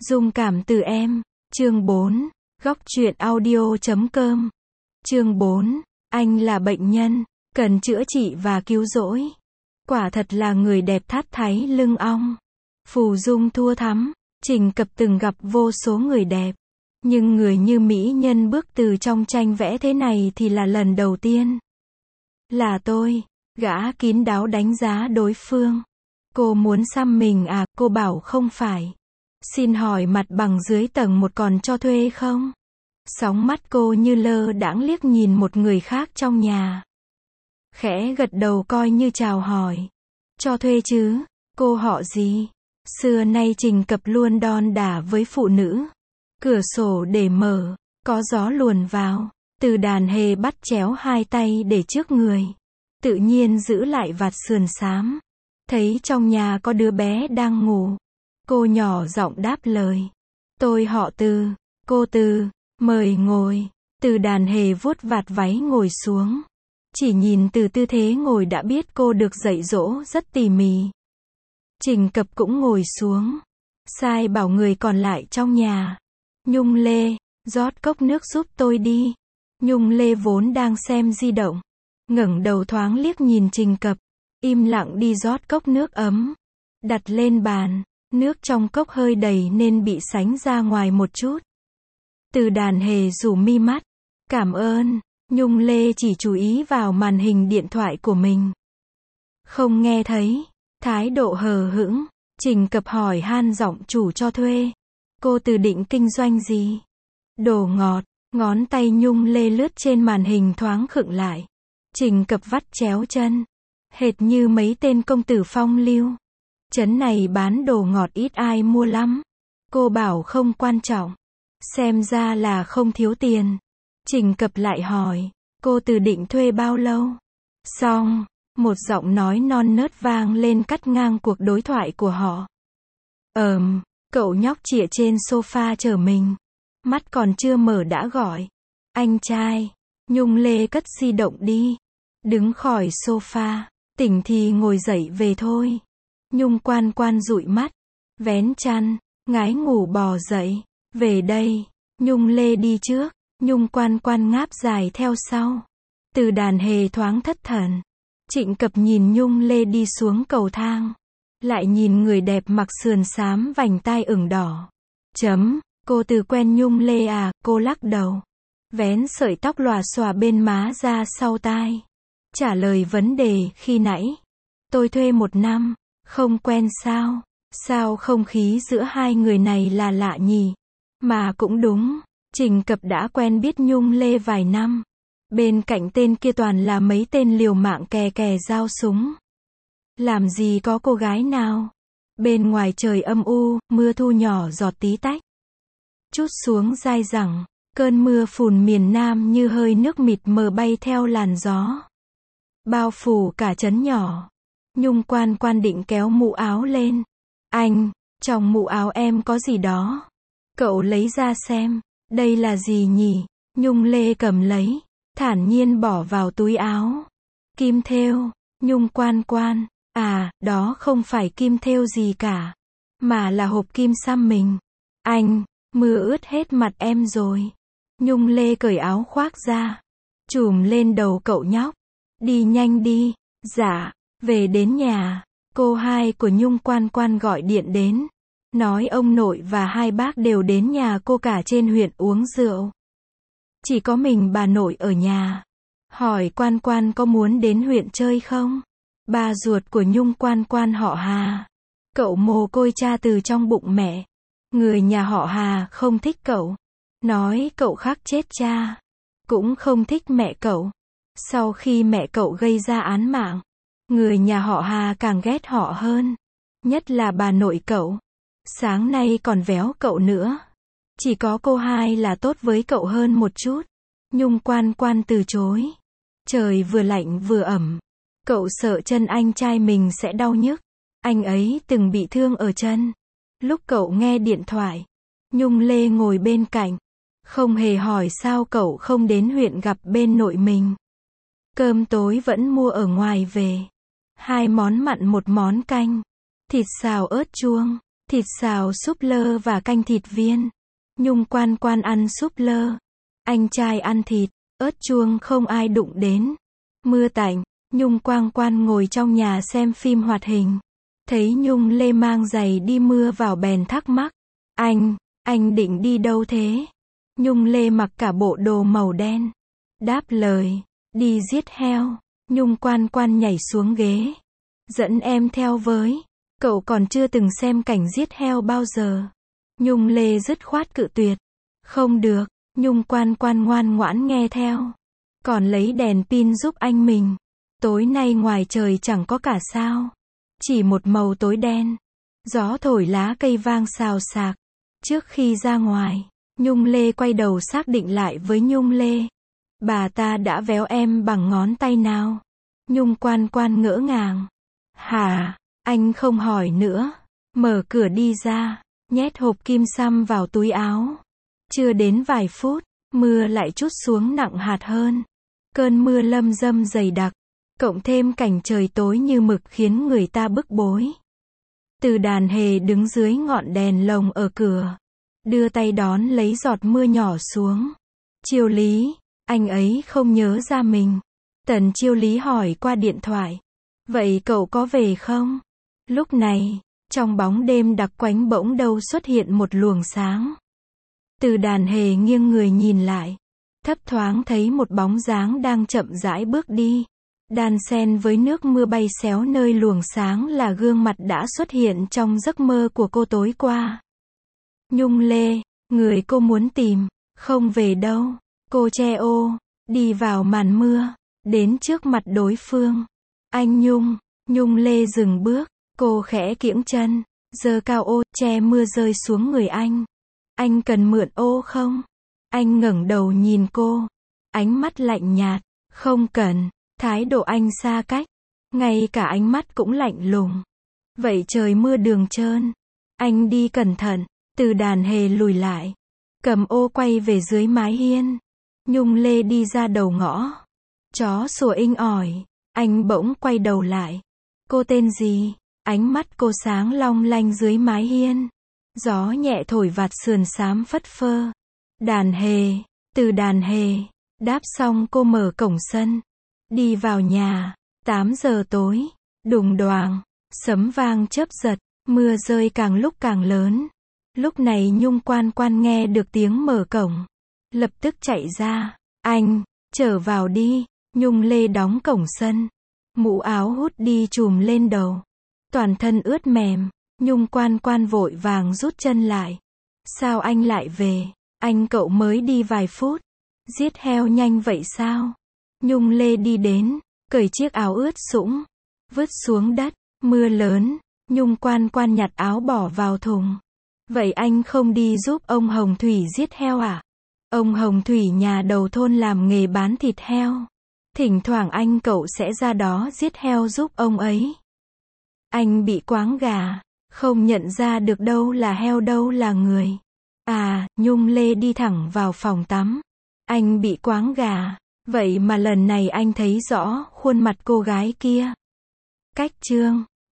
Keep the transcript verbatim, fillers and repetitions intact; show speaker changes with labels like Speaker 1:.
Speaker 1: Dung cảm từ em, chương bốn, góc truyện audio chấm com. Chương bốn, anh là bệnh nhân, cần chữa trị và cứu rỗi. Quả thật là người đẹp thắt thái lưng ong. Phù Dung thua thắm, Trình Cập từng gặp vô số người đẹp. Nhưng người như mỹ nhân bước từ trong tranh vẽ thế này thì là lần đầu tiên. Là tôi, gã kín đáo đánh giá đối phương. Cô muốn xăm mình à, cô bảo không phải. Xin hỏi mặt bằng dưới tầng một còn cho thuê không? Sóng mắt cô như lơ đãng liếc nhìn một người khác trong nhà. Khẽ gật đầu coi như chào hỏi. Cho thuê chứ, cô họ gì? Xưa nay Trình Cập luôn đon đả với phụ nữ. Cửa sổ để mở, có gió luồn vào. Từ đàn hề bắt chéo hai tay để trước người. Tự nhiên giữ lại vạt sườn xám. Thấy trong nhà có đứa bé đang ngủ. Cô nhỏ giọng đáp lời. Tôi họ Từ, cô Từ, mời ngồi. Từ đàn hề vuốt vạt váy ngồi xuống. Chỉ nhìn từ tư thế ngồi đã biết cô được dạy dỗ rất tỉ mỉ. Trình Cập cũng ngồi xuống. Sai bảo người còn lại trong nhà. Nhung Lê, rót cốc nước giúp tôi đi. Nhung Lê vốn đang xem di động. Ngẩng đầu thoáng liếc nhìn Trình Cập. Im lặng đi rót cốc nước ấm. Đặt lên bàn. Nước trong cốc hơi đầy nên bị sánh ra ngoài một chút. Từ đàn hề rủ mi mắt. Cảm ơn. Nhung Lê chỉ chú ý vào màn hình điện thoại của mình. Không nghe thấy. Thái độ hờ hững. Trình Cập hỏi han giọng chủ cho thuê. Cô Từ định kinh doanh gì? Đồ ngọt. Ngón tay Nhung Lê lướt trên màn hình thoáng khựng lại. Trình Cập vắt chéo chân. Hệt như mấy tên công tử phong lưu. Trấn này bán đồ ngọt ít ai mua lắm. Cô bảo không quan trọng. Xem ra là không thiếu tiền. Trình Cập lại hỏi. Cô Từ định thuê bao lâu? Xong. Một giọng nói non nớt vang lên cắt ngang cuộc đối thoại của họ. Ờm, cậu nhóc chĩa trên sofa chờ mình. Mắt còn chưa mở đã gọi. Anh trai. Nhung Lê cất di động đi. Đứng khỏi sofa. Tỉnh thì ngồi dậy về thôi. Nhung Quan Quan dụi mắt. Vén chăn. Ngái ngủ bò dậy. Về đây. Nhung Lê đi trước. Nhung Quan Quan ngáp dài theo sau. Từ đàn hề thoáng thất thần. Trịnh Cập nhìn Nhung Lê đi xuống cầu thang. Lại nhìn người đẹp mặc sườn xám vành tai ửng đỏ. Chấm, cô Từ quen Nhung Lê à, cô lắc đầu. Vén sợi tóc lòa xòa bên má ra sau tai. Trả lời vấn đề khi nãy. Tôi thuê một năm, không quen sao? Sao không khí giữa hai người này là lạ nhỉ? Mà cũng đúng, Trình Cập đã quen biết Nhung Lê vài năm. Bên cạnh tên kia toàn là mấy tên liều mạng kè kè dao súng. Làm gì có cô gái nào. Bên ngoài trời âm u, mưa thu nhỏ giọt tí tách. Chút xuống dai dẳng, cơn mưa phùn miền Nam như hơi nước mịt mờ bay theo làn gió. Bao phủ cả trấn nhỏ. Nhung Quan Quan định kéo mũ áo lên. Anh, trong mũ áo em có gì đó. Cậu lấy ra xem, đây là gì nhỉ? Nhung Lê cầm lấy. Thản nhiên bỏ vào túi áo. Kim thêu. Nhung Quan Quan. À, đó không phải kim thêu gì cả. Mà là hộp kim xăm mình. Anh, mưa ướt hết mặt em rồi. Nhung Lê cởi áo khoác ra. Chùm lên đầu cậu nhóc. Đi nhanh đi. Dạ. Về đến nhà. Cô hai của Nhung Quan Quan gọi điện đến. Nói ông nội và hai bác đều đến nhà cô cả trên huyện uống rượu. Chỉ có mình bà nội ở nhà. Hỏi Quan Quan có muốn đến huyện chơi không? Bà ruột của Nhung Quan Quan họ Hà. Cậu mồ côi cha từ trong bụng mẹ. Người nhà họ Hà không thích cậu. Nói cậu khắc chết cha. Cũng không thích mẹ cậu. Sau khi mẹ cậu gây ra án mạng, người nhà họ Hà càng ghét họ hơn. Nhất là bà nội cậu. Sáng nay còn véo cậu nữa. Chỉ có cô hai là tốt với cậu hơn một chút. Nhung Quan Quan từ chối. Trời vừa lạnh vừa ẩm. Cậu sợ chân anh trai mình sẽ đau nhức. Anh ấy từng bị thương ở chân. Lúc cậu nghe điện thoại, Nhung Lê ngồi bên cạnh. Không hề hỏi sao cậu không đến huyện gặp bên nội mình. Cơm tối vẫn mua ở ngoài về. Hai món mặn một món canh. Thịt xào ớt chuông. thịt xào súp lơ và canh thịt viên. Nhung Quan Quan ăn súp lơ, anh trai ăn thịt, ớt chuông không ai đụng đến. Mưa tạnh, Nhung Quan Quan ngồi trong nhà xem phim hoạt hình. Thấy Nhung Lê mang giày đi mưa vào bèn thắc mắc. Anh, anh định đi đâu thế? Nhung Lê mặc cả bộ đồ màu đen. Đáp lời, đi giết heo. Nhung Quan Quan nhảy xuống ghế. Dẫn em theo với, cậu còn chưa từng xem cảnh giết heo bao giờ. Nhung Lê dứt khoát cự tuyệt. Không được, Nhung Quan Quan ngoan ngoãn nghe theo. Còn lấy đèn pin giúp anh mình. Tối nay ngoài trời chẳng có cả sao. Chỉ một màu tối đen. Gió thổi lá cây vang xào xạc. Trước khi ra ngoài, Nhung Lê quay đầu xác định lại với Nhung Lê. Bà ta đã véo em bằng ngón tay nào? Nhung Quan Quan ngỡ ngàng. Hả? Anh không hỏi nữa. Mở cửa đi ra, nhét hộp kim xăm vào túi áo. Chưa đến vài phút, mưa lại trút xuống nặng hạt hơn. Cơn mưa lâm dâm dày đặc, cộng thêm cảnh trời tối như mực khiến người ta bức bối. Từ Đàn Hề đứng dưới ngọn đèn lồng ở cửa, đưa tay đón lấy giọt mưa nhỏ xuống. Chiêu Lý, anh ấy không nhớ ra mình. Tần Chiêu Lý hỏi qua điện thoại. Vậy cậu có về không? Lúc này, trong bóng đêm đặc quánh bỗng đâu xuất hiện một luồng sáng. Từ Đàn Hề nghiêng người nhìn lại, thấp thoáng thấy một bóng dáng đang chậm rãi bước đi. Đan xen với nước mưa bay xéo nơi luồng sáng là gương mặt đã xuất hiện trong giấc mơ của cô tối qua. Nhung Lê, người cô muốn tìm, không về đâu. Cô che ô, đi vào màn mưa, đến trước mặt đối phương. Anh Nhung, Nhung Lê dừng bước, cô khẽ kiễng chân, giơ cao ô, che mưa rơi xuống người anh. Anh cần mượn ô không? Anh ngẩng đầu nhìn cô, ánh mắt lạnh nhạt, không cần. Thái độ anh xa cách, ngay cả ánh mắt cũng lạnh lùng. Vậy trời mưa đường trơn, anh đi cẩn thận. Từ Đàn Hề lùi lại, cầm ô quay về dưới mái hiên. Nhung Lê đi ra đầu ngõ, chó sủa inh ỏi. Anh bỗng quay đầu lại. Cô tên gì? Ánh mắt cô sáng long lanh dưới mái hiên. Gió nhẹ thổi vạt sườn xám phất phơ. Đàn Hề, Từ Đàn Hề. Đáp xong cô mở cổng sân, đi vào nhà. Tám giờ tối, đùng đoàng, sấm vang chớp giật, mưa rơi càng lúc càng lớn. Lúc này Nhung Quan Quan nghe được tiếng mở cổng, lập tức chạy ra. Anh, trở vào đi. Nhung Lê đóng cổng sân, mũ áo hút đi trùm lên đầu, toàn thân ướt mềm. Nhung Quan Quan vội vàng rút chân lại. Sao anh lại về? Anh cậu mới đi vài phút. Giết heo nhanh vậy sao? Nhung Lê đi đến, cởi chiếc áo ướt sũng, vứt xuống đất. Mưa lớn, Nhung Quan Quan nhặt áo bỏ vào thùng. Vậy anh không đi giúp ông Hồng Thủy giết heo à? Ông Hồng Thủy nhà đầu thôn làm nghề bán thịt heo. Thỉnh thoảng anh cậu sẽ ra đó giết heo giúp ông ấy. Anh bị quáng gà, không nhận ra được đâu là heo đâu là người. À, Nhung Lê đi thẳng vào phòng tắm. Anh bị quáng gà, vậy mà lần này anh thấy rõ khuôn mặt cô gái kia. Cách chương